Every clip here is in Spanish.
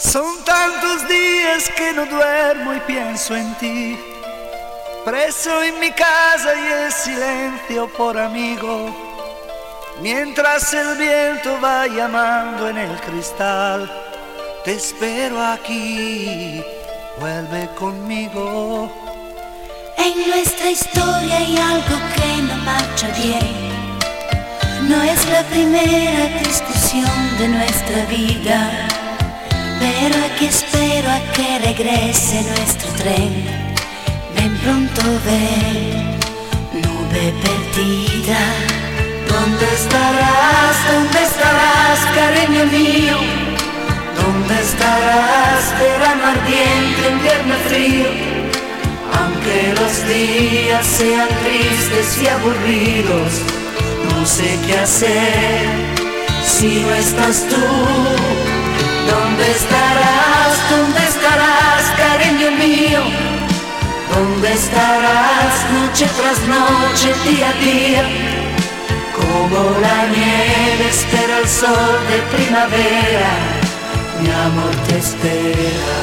Son tantos días que no duermo y pienso en ti, preso en mi casa y el silencio por amigo, mientras el viento va llamando en el cristal. Te espero aquí, vuelve conmigo. En nuestra historia hay algo que no marcha bien. No es la primera discusión de nuestra vida, pero aquí espero a que regrese nuestro tren. Ven pronto, ven, nube perdida. ¿Dónde estarás? ¿Dónde estarás, cariño mío? ¿Dónde estarás, verano ardiente, invierno frío? Aunque los días sean tristes y aburridos, no sé qué hacer si no estás tú. ¿Dónde estarás? ¿Dónde estarás, cariño mío? ¿Dónde estarás, noche tras noche, día a día? Como la nieve espera el sol de primavera, mi amor te espera.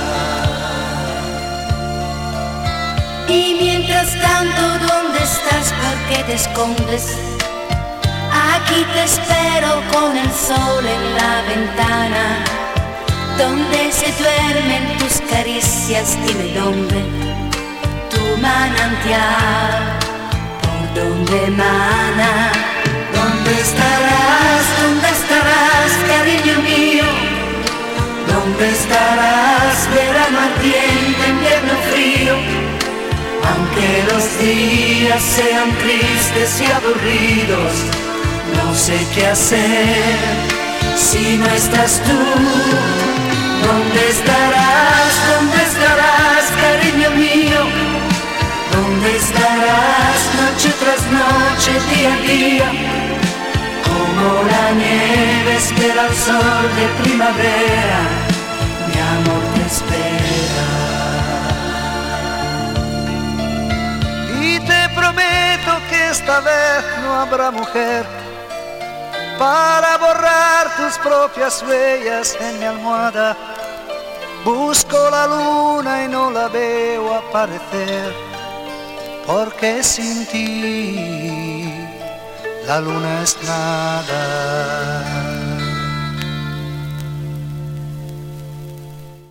Y mientras tanto, ¿dónde estás? ¿Por qué te escondes? Aquí te espero con el sol en la ventana, donde se duermen tus caricias. Dime dónde, tu manantial, por donde emana. ¿Dónde estarás? ¿Dónde estarás, cariño mío? ¿Dónde estarás, verano ardiente, invierno frío? Aunque los días sean tristes y aburridos, no sé qué hacer si no estás tú. ¿Dónde estarás? ¿Dónde estarás, cariño mío? ¿Dónde estarás, noche tras noche, día a día? Como la nieve espera el sol de primavera, mi amor te espera. Y te prometo que esta vez no habrá mujer para borrar tus propias huellas en mi almohada. Busco la luna y no la veo aparecer, porque sin ti la luna es nada.